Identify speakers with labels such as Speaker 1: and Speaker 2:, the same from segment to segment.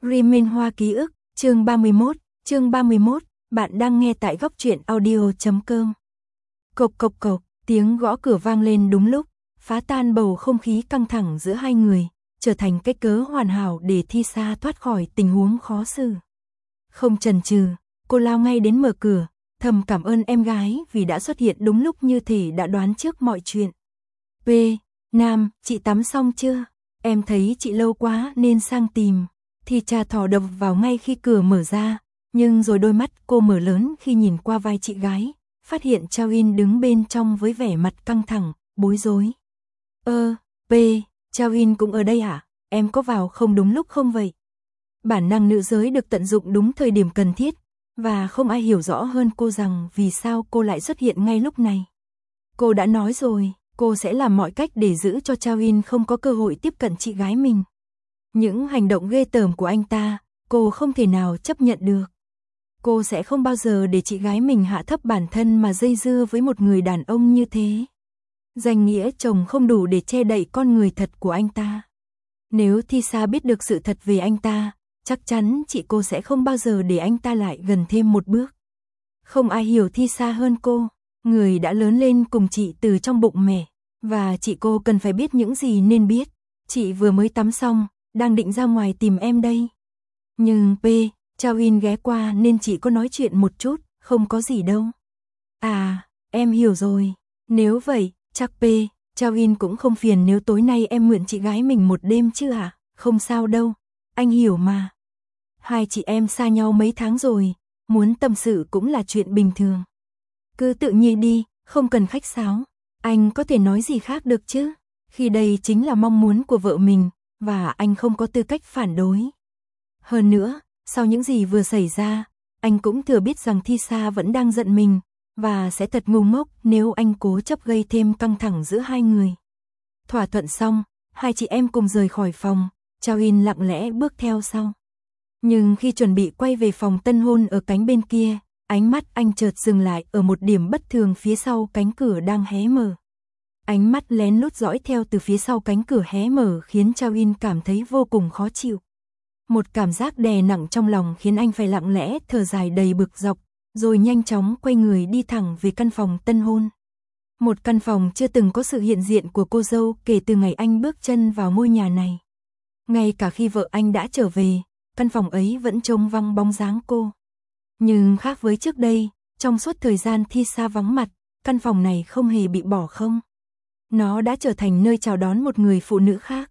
Speaker 1: Riêng Hoa ký ức, chương 31, bạn đang nghe tại góc truyện audio.com. Cộc cộc cộc, tiếng gõ cửa vang lên đúng lúc, phá tan bầu không khí căng thẳng giữa hai người, trở thành cái cớ hoàn hảo để Thi Sa thoát khỏi tình huống khó xử. Không chần chừ, cô lao ngay đến mở cửa, thầm cảm ơn em gái vì đã xuất hiện đúng lúc như thể đã đoán trước mọi chuyện. Nam, chị tắm xong chưa? Em thấy chị lâu quá nên sang tìm. Thì Cha thò đầu vào ngay khi cửa mở ra, nhưng rồi đôi mắt cô mở lớn khi nhìn qua vai chị gái, phát hiện Chao In đứng bên trong với vẻ mặt căng thẳng, bối rối. Chao In cũng ở đây à? Em có vào không đúng lúc không vậy? Bản năng nữ giới được tận dụng đúng thời điểm cần thiết, và không ai hiểu rõ hơn cô rằng vì sao cô lại xuất hiện ngay lúc này. Cô đã nói rồi, cô sẽ làm mọi cách để giữ cho Chao In không có cơ hội tiếp cận chị gái mình. Những hành động ghê tởm của anh ta, cô không thể nào chấp nhận được. Cô sẽ không bao giờ để chị gái mình hạ thấp bản thân mà dây dưa với một người đàn ông như thế. Danh nghĩa chồng không đủ để che đậy con người thật của anh ta. Nếu Thi Sa biết được sự thật về anh ta, chắc chắn chị cô sẽ không bao giờ để anh ta lại gần thêm một bước. Không ai hiểu Thi Sa hơn cô, người đã lớn lên cùng chị từ trong bụng mẹ, và chị cô cần phải biết những gì nên biết. Chị vừa mới tắm xong, đang định ra ngoài tìm em đây. Nhưng Chao In ghé qua nên chị có nói chuyện một chút, không có gì đâu. À, em hiểu rồi. Nếu vậy, chắc Chao In cũng không phiền nếu tối nay em mượn chị gái mình một đêm chứ à? Không sao đâu, anh hiểu mà. Hai chị em xa nhau mấy tháng rồi, muốn tâm sự cũng là chuyện bình thường. Cứ tự nhiên đi, không cần khách sáo. Anh có thể nói gì khác được chứ? Khi đây chính là mong muốn của vợ mình, và anh không có tư cách phản đối. Hơn nữa, sau những gì vừa xảy ra, anh cũng thừa biết rằng Thi Sa vẫn đang giận mình, và sẽ thật ngu ngốc nếu anh cố chấp gây thêm căng thẳng giữa hai người. Thỏa thuận xong, hai chị em cùng rời khỏi phòng, Chao In lặng lẽ bước theo sau. Nhưng khi chuẩn bị quay về phòng tân hôn ở cánh bên kia, ánh mắt anh chợt dừng lại ở một điểm bất thường phía sau cánh cửa đang hé mở. Ánh mắt lén lút dõi theo từ phía sau cánh cửa hé mở khiến Chao In cảm thấy vô cùng khó chịu. Một cảm giác đè nặng trong lòng khiến anh phải lặng lẽ thở dài đầy bực dọc, rồi nhanh chóng quay người đi thẳng về căn phòng tân hôn. Một căn phòng chưa từng có sự hiện diện của cô dâu kể từ ngày anh bước chân vào ngôi nhà này. Ngay cả khi vợ anh đã trở về, căn phòng ấy vẫn trông vắng bóng dáng cô. Nhưng khác với trước đây, trong suốt thời gian Thi Sa vắng mặt, căn phòng này không hề bị bỏ không. Nó đã trở thành nơi chào đón một người phụ nữ khác.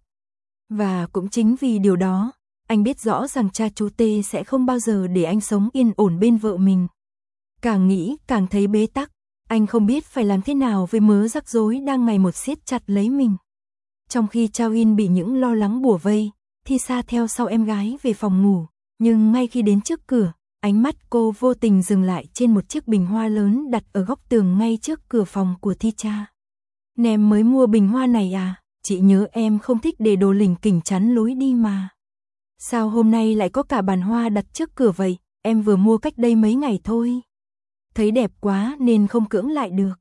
Speaker 1: Và cũng chính vì điều đó, anh biết rõ rằng cha chú Tê sẽ không bao giờ để anh sống yên ổn bên vợ mình. Càng nghĩ càng thấy bế tắc, anh không biết phải làm thế nào với mớ rắc rối đang ngày một siết chặt lấy mình. Trong khi Chao In bị những lo lắng bủa vây, Thi Sa theo sau em gái về phòng ngủ, nhưng ngay khi đến trước cửa, ánh mắt cô vô tình dừng lại trên một chiếc bình hoa lớn đặt ở góc tường ngay trước cửa phòng của Thi Cha. Em mới mua bình hoa này à? Chị nhớ em không thích để đồ lỉnh kỉnh chắn lối đi mà. Sao hôm nay lại có cả bàn hoa đặt trước cửa vậy? Em vừa mua cách đây mấy ngày thôi. Thấy đẹp quá nên không cưỡng lại được.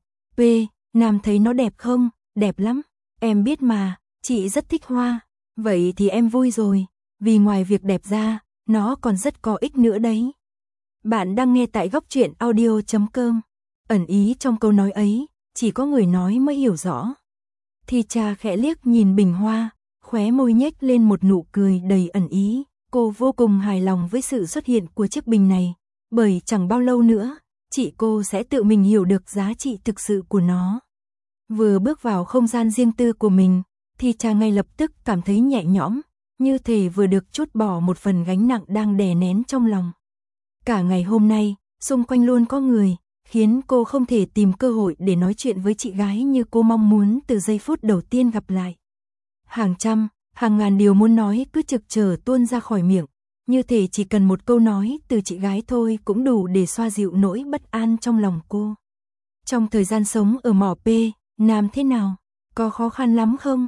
Speaker 1: Nam thấy nó đẹp không? Đẹp lắm. Em biết mà, chị rất thích hoa. Vậy thì em vui rồi, vì ngoài việc đẹp ra, nó còn rất có ích nữa đấy. Bạn đang nghe tại góc truyện audio.com. Ẩn ý trong câu nói ấy, chỉ có người nói mới hiểu rõ. Thi Cha khẽ liếc nhìn bình hoa, khóe môi nhếch lên một nụ cười đầy ẩn ý. Cô vô cùng hài lòng với sự xuất hiện của chiếc bình này, bởi chẳng bao lâu nữa, chị cô sẽ tự mình hiểu được giá trị thực sự của nó. Vừa bước vào không gian riêng tư của mình, Thi Cha ngay lập tức cảm thấy nhẹ nhõm, như thể vừa được trút bỏ một phần gánh nặng đang đè nén trong lòng. Cả ngày hôm nay, xung quanh luôn có người, khiến cô không thể tìm cơ hội để nói chuyện với chị gái như cô mong muốn từ giây phút đầu tiên gặp lại. Hàng trăm, hàng ngàn điều muốn nói cứ trực chờ tuôn ra khỏi miệng, như thể chỉ cần một câu nói từ chị gái thôi cũng đủ để xoa dịu nỗi bất an trong lòng cô. Trong thời gian sống ở mỏ Nam thế nào? Có khó khăn lắm không?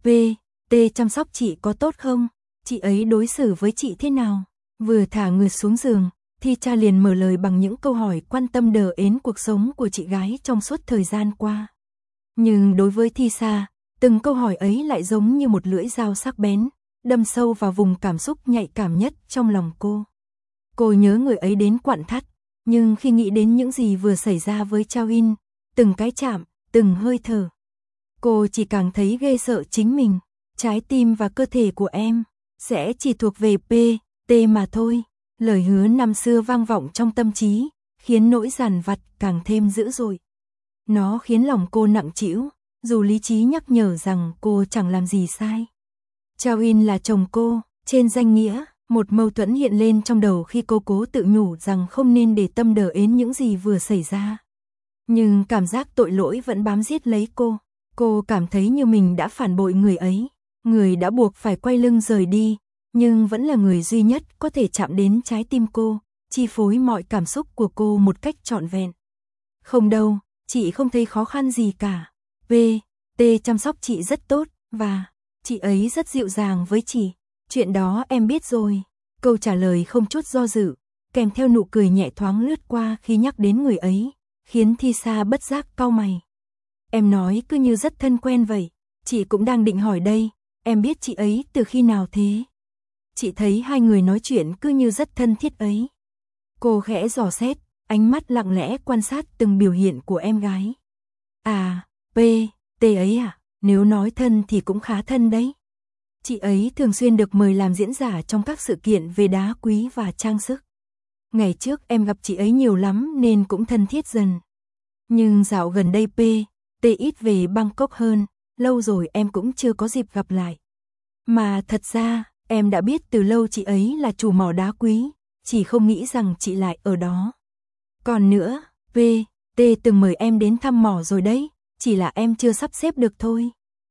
Speaker 1: Chăm sóc chị có tốt không? Chị ấy đối xử với chị thế nào? Vừa thả người xuống giường, Thi Cha liền mở lời bằng những câu hỏi quan tâm đờ ến cuộc sống của chị gái trong suốt thời gian qua. Nhưng đối với Thi Sa, từng câu hỏi ấy lại giống như một lưỡi dao sắc bén, đâm sâu vào vùng cảm xúc nhạy cảm nhất trong lòng cô. Cô nhớ người ấy đến quặn thắt, nhưng khi nghĩ đến những gì vừa xảy ra với Chao In, từng cái chạm, từng hơi thở, cô chỉ càng thấy ghê sợ chính mình. Trái tim và cơ thể của em sẽ chỉ thuộc về P.T mà thôi. Lời hứa năm xưa vang vọng trong tâm trí, khiến nỗi dằn vặt càng thêm dữ dội. Nó khiến lòng cô nặng trĩu, dù lý trí nhắc nhở rằng cô chẳng làm gì sai. Chao In là chồng cô, trên danh nghĩa. Một mâu thuẫn hiện lên trong đầu khi cô cố tự nhủ rằng không nên để tâm đờ đến những gì vừa xảy ra. Nhưng cảm giác tội lỗi vẫn bám giết lấy cô. Cô cảm thấy như mình đã phản bội người ấy, người đã buộc phải quay lưng rời đi, nhưng vẫn là người duy nhất có thể chạm đến trái tim cô, chi phối mọi cảm xúc của cô một cách trọn vẹn. Không đâu, chị không thấy khó khăn gì cả. P.T chăm sóc chị rất tốt, và chị ấy rất dịu dàng với chị. Chuyện đó em biết rồi. Câu trả lời không chút do dự, kèm theo nụ cười nhẹ thoáng lướt qua khi nhắc đến người ấy, khiến Thi Sa bất giác cau mày. Em nói cứ như rất thân quen vậy. Chị cũng đang định hỏi đây, em biết chị ấy từ khi nào thế? Chị thấy hai người nói chuyện cứ như rất thân thiết ấy. Cô khẽ dò xét, ánh mắt lặng lẽ quan sát từng biểu hiện của em gái. À, P.T ấy à, nếu nói thân thì cũng khá thân đấy. Chị ấy thường xuyên được mời làm diễn giả trong các sự kiện về đá quý và trang sức. Ngày trước em gặp chị ấy nhiều lắm nên cũng thân thiết dần. Nhưng dạo gần đây P.T ít về Bangkok hơn, lâu rồi em cũng chưa có dịp gặp lại. Mà thật ra, em đã biết từ lâu chị ấy là chủ mỏ đá quý, chỉ không nghĩ rằng chị lại ở đó. Còn nữa, P.T từng mời em đến thăm mỏ rồi đấy, chỉ là em chưa sắp xếp được thôi.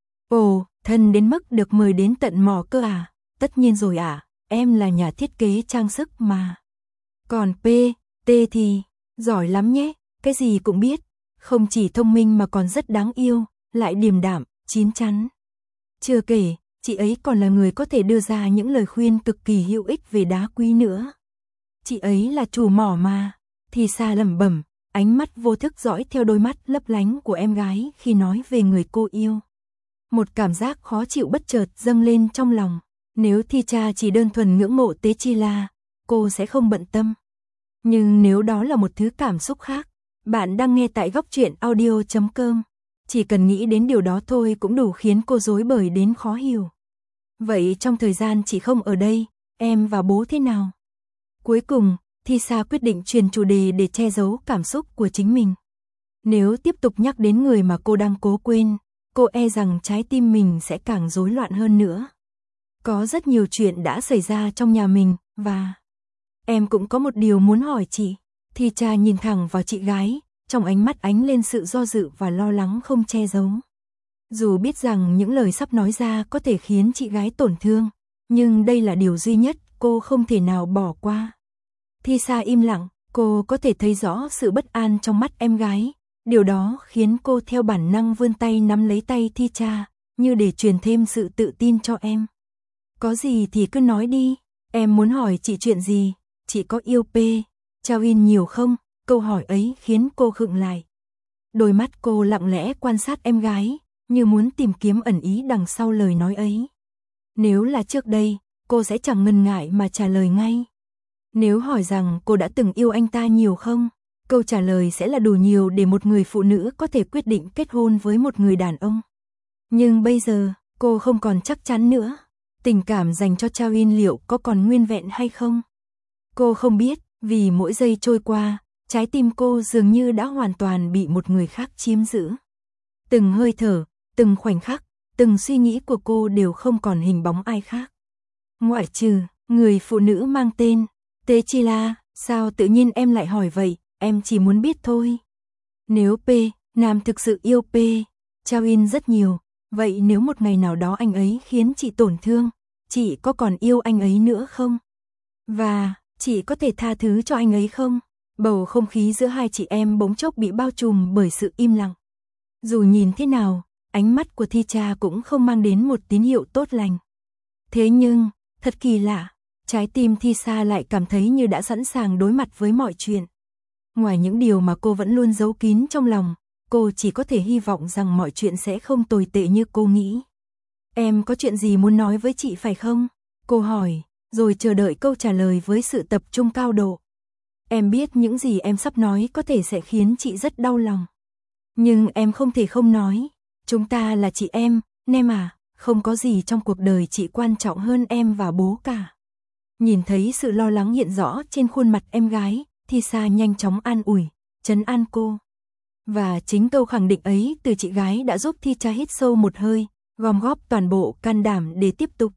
Speaker 1: Ồ, thân đến mức được mời đến tận mỏ cơ à? Tất nhiên rồi à, em là nhà thiết kế trang sức mà. Còn P.T thì, giỏi lắm nhé, cái gì cũng biết. Không chỉ thông minh mà còn rất đáng yêu, lại điềm đạm, chín chắn. Chưa kể, chị ấy còn là người có thể đưa ra những lời khuyên cực kỳ hữu ích về đá quý nữa. Chị ấy là chủ mỏ mà. Thì Sa lẩm bẩm, ánh mắt vô thức dõi theo đôi mắt lấp lánh của em gái khi nói về người cô yêu. Một cảm giác khó chịu bất chợt dâng lên trong lòng. Nếu Thi Cha chỉ đơn thuần ngưỡng mộ Tế Chi La, cô sẽ không bận tâm. Nhưng nếu đó là một thứ cảm xúc khác, bạn đang nghe tại Góc Truyện Audio.com. Chỉ cần nghĩ đến điều đó thôi cũng đủ khiến cô rối bời đến khó hiểu. Vậy trong thời gian chị không ở đây, em và bố thế nào? Cuối cùng, Thi Sa quyết định chuyển chủ đề để che giấu cảm xúc của chính mình. Nếu tiếp tục nhắc đến người mà cô đang cố quên, cô e rằng trái tim mình sẽ càng rối loạn hơn nữa. Có rất nhiều chuyện đã xảy ra trong nhà mình, và em cũng có một điều muốn hỏi chị. Thi Cha nhìn thẳng vào chị gái, trong ánh mắt ánh lên sự do dự và lo lắng không che giấu. Dù biết rằng những lời sắp nói ra có thể khiến chị gái tổn thương, nhưng đây là điều duy nhất cô không thể nào bỏ qua. Thi Sa im lặng, cô có thể thấy rõ sự bất an trong mắt em gái. Điều đó khiến cô theo bản năng vươn tay nắm lấy tay Thi Cha, như để truyền thêm sự tự tin cho em. Có gì thì cứ nói đi, em muốn hỏi chị chuyện gì, chị có yêu Chao In nhiều không? Câu hỏi ấy khiến cô khựng lại. Đôi mắt cô lặng lẽ quan sát em gái, như muốn tìm kiếm ẩn ý đằng sau lời nói ấy. Nếu là trước đây, cô sẽ chẳng ngần ngại mà trả lời ngay. Nếu hỏi rằng cô đã từng yêu anh ta nhiều không? Câu trả lời sẽ là đủ nhiều để một người phụ nữ có thể quyết định kết hôn với một người đàn ông. Nhưng bây giờ, cô không còn chắc chắn nữa. Tình cảm dành cho Chao In liệu có còn nguyên vẹn hay không? Cô không biết, vì mỗi giây trôi qua, trái tim cô dường như đã hoàn toàn bị một người khác chiếm giữ. Từng hơi thở, từng khoảnh khắc, từng suy nghĩ của cô đều không còn hình bóng ai khác. Ngoại trừ, người phụ nữ mang tên Tế Chi La. Sao tự nhiên em lại hỏi vậy, em chỉ muốn biết thôi. Nếu Nam thực sự yêu Chao In rất nhiều, vậy nếu một ngày nào đó anh ấy khiến chị tổn thương, chị có còn yêu anh ấy nữa không? Và chị có thể tha thứ cho anh ấy không? Bầu không khí giữa hai chị em bỗng chốc bị bao trùm bởi sự im lặng. Dù nhìn thế nào, ánh mắt của Thi Cha cũng không mang đến một tín hiệu tốt lành. Thế nhưng, thật kỳ lạ, trái tim Thi Sa lại cảm thấy như đã sẵn sàng đối mặt với mọi chuyện. Ngoài những điều mà cô vẫn luôn giấu kín trong lòng, cô chỉ có thể hy vọng rằng mọi chuyện sẽ không tồi tệ như cô nghĩ. Em có chuyện gì muốn nói với chị phải không? Cô hỏi, rồi chờ đợi câu trả lời với sự tập trung cao độ. Em biết những gì em sắp nói có thể sẽ khiến chị rất đau lòng. Nhưng em không thể không nói. Chúng ta là chị em, Nem à, không có gì trong cuộc đời chị quan trọng hơn em và bố cả. Nhìn thấy sự lo lắng hiện rõ trên khuôn mặt em gái, Tisa nhanh chóng an ủi, trấn an cô. Và chính câu khẳng định ấy từ chị gái đã giúp Tisa hít sâu một hơi, gom góp toàn bộ can đảm để tiếp tục.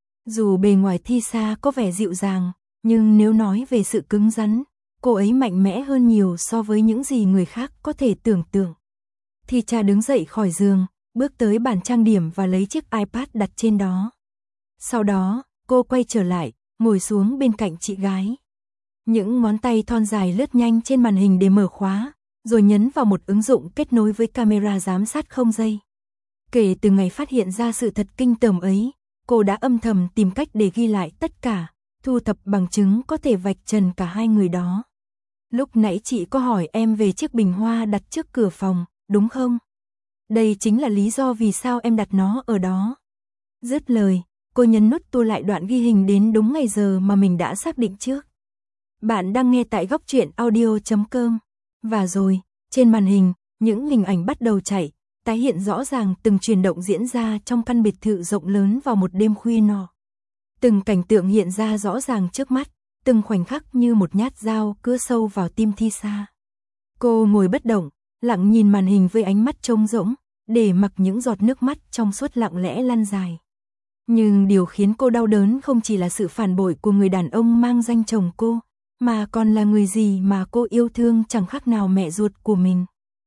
Speaker 1: Dù bề ngoài Tisa có vẻ dịu dàng, nhưng nếu nói về sự cứng rắn, cô ấy mạnh mẽ hơn nhiều so với những gì người khác có thể tưởng tượng. Tisa đứng dậy khỏi giường, bước tới bàn trang điểm và lấy chiếc iPad đặt trên đó. Sau đó, cô quay trở lại, ngồi xuống bên cạnh chị gái. Những ngón tay thon dài lướt nhanh trên màn hình để mở khóa, rồi nhấn vào một ứng dụng kết nối với camera giám sát không dây. Kể từ ngày phát hiện ra sự thật kinh tởm ấy, cô đã âm thầm tìm cách để ghi lại tất cả, thu thập bằng chứng có thể vạch trần cả hai người đó. Lúc nãy chị có hỏi em về chiếc bình hoa đặt trước cửa phòng, đúng không? Đây chính là lý do vì sao em đặt nó ở đó. Dứt lời, cô nhấn nút tua lại đoạn ghi hình đến đúng ngày giờ mà mình đã xác định trước. Bạn đang nghe tại Góc Truyện Audio.com. Và rồi, trên màn hình, những hình ảnh bắt đầu chạy, tái hiện rõ ràng từng chuyển động diễn ra trong căn biệt thự rộng lớn vào một đêm khuya nọ. Từng cảnh tượng hiện ra rõ ràng trước mắt, từng khoảnh khắc như một nhát dao cứa sâu vào tim Tisa. Cô ngồi bất động, lặng nhìn màn hình với ánh mắt trống rỗng, để mặc những giọt nước mắt trong suốt lặng lẽ lăn dài. Nhưng điều khiến cô đau đớn không chỉ là sự phản bội của người đàn ông mang danh chồng cô, mà còn là người gì mà cô yêu thương chẳng khác nào mẹ ruột của mình.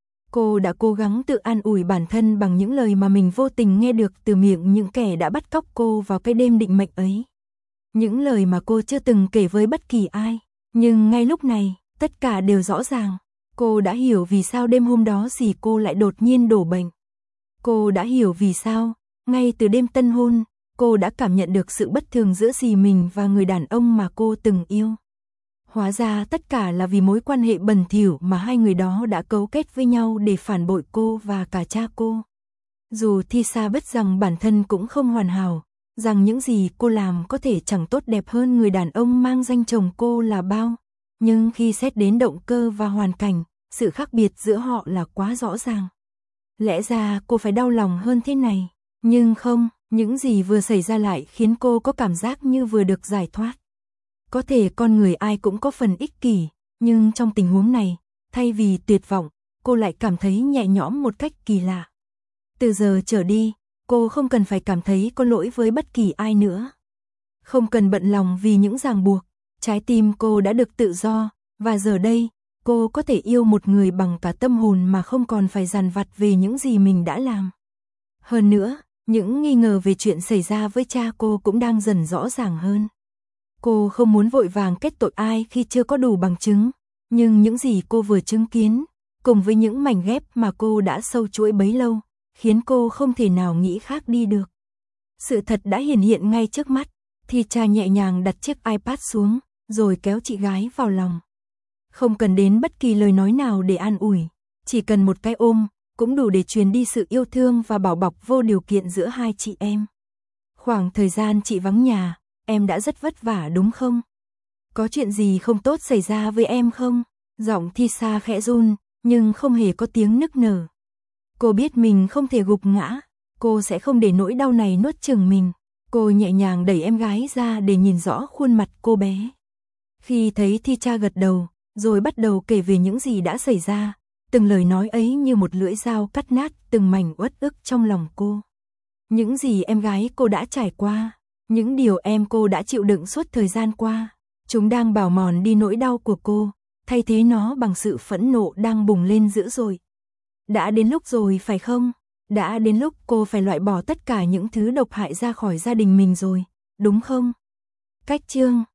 Speaker 1: Cô đã cố gắng tự an ủi bản thân bằng những lời mà mình vô tình nghe được từ miệng những kẻ đã bắt cóc cô vào cái đêm định mệnh ấy. Những lời mà cô chưa từng kể với bất kỳ ai, nhưng ngay lúc này, tất cả đều rõ ràng. Cô đã hiểu vì sao đêm hôm đó dì cô lại đột nhiên đổ bệnh. Cô đã hiểu vì sao, ngay từ đêm tân hôn, cô đã cảm nhận được sự bất thường giữa dì mình và người đàn ông mà cô từng yêu. Hóa ra tất cả là vì mối quan hệ bẩn thỉu mà hai người đó đã cấu kết với nhau để phản bội cô và cả cha cô. Dù Tisa biết rằng bản thân cũng không hoàn hảo, rằng những gì cô làm có thể chẳng tốt đẹp hơn người đàn ông mang danh chồng cô là bao, nhưng khi xét đến động cơ và hoàn cảnh, sự khác biệt giữa họ là quá rõ ràng. Lẽ ra cô phải đau lòng hơn thế này, nhưng không, những gì vừa xảy ra lại khiến cô có cảm giác như vừa được giải thoát. Có thể con người ai cũng có phần ích kỷ, nhưng trong tình huống này, thay vì tuyệt vọng, cô lại cảm thấy nhẹ nhõm một cách kỳ lạ. Từ giờ trở đi, cô không cần phải cảm thấy có lỗi với bất kỳ ai nữa. Không cần bận lòng vì những ràng buộc, trái tim cô đã được tự do, và giờ đây, cô có thể yêu một người bằng cả tâm hồn mà không còn phải dằn vặt về những gì mình đã làm. Hơn nữa, những nghi ngờ về chuyện xảy ra với cha cô cũng đang dần rõ ràng hơn. Cô không muốn vội vàng kết tội ai khi chưa có đủ bằng chứng, nhưng những gì cô vừa chứng kiến, cùng với những mảnh ghép mà cô đã sâu chuỗi bấy lâu, khiến cô không thể nào nghĩ khác đi được. Sự thật đã hiển hiện ngay trước mắt, thì cha nhẹ nhàng đặt chiếc iPad xuống, rồi kéo chị gái vào lòng. Không cần đến bất kỳ lời nói nào để an ủi, chỉ cần một cái ôm, cũng đủ để truyền đi sự yêu thương và bảo bọc vô điều kiện giữa hai chị em. Khoảng thời gian chị vắng nhà, em đã rất vất vả đúng không? Có chuyện gì không tốt xảy ra với em không? Giọng Tisa khẽ run, nhưng không hề có tiếng nức nở. Cô biết mình không thể gục ngã, cô sẽ không để nỗi đau này nuốt chửng mình. Cô nhẹ nhàng đẩy em gái ra để nhìn rõ khuôn mặt cô bé. Khi thấy Tisa gật đầu, rồi bắt đầu kể về những gì đã xảy ra, từng lời nói ấy như một lưỡi dao cắt nát từng mảnh uất ức trong lòng cô. Những gì em gái cô đã trải qua, những điều em cô đã chịu đựng suốt thời gian qua, chúng đang bào mòn đi nỗi đau của cô, thay thế nó bằng sự phẫn nộ đang bùng lên dữ dội. Đã đến lúc rồi phải không? Đã đến lúc cô phải loại bỏ tất cả những thứ độc hại ra khỏi gia đình mình rồi, đúng không? Cách chương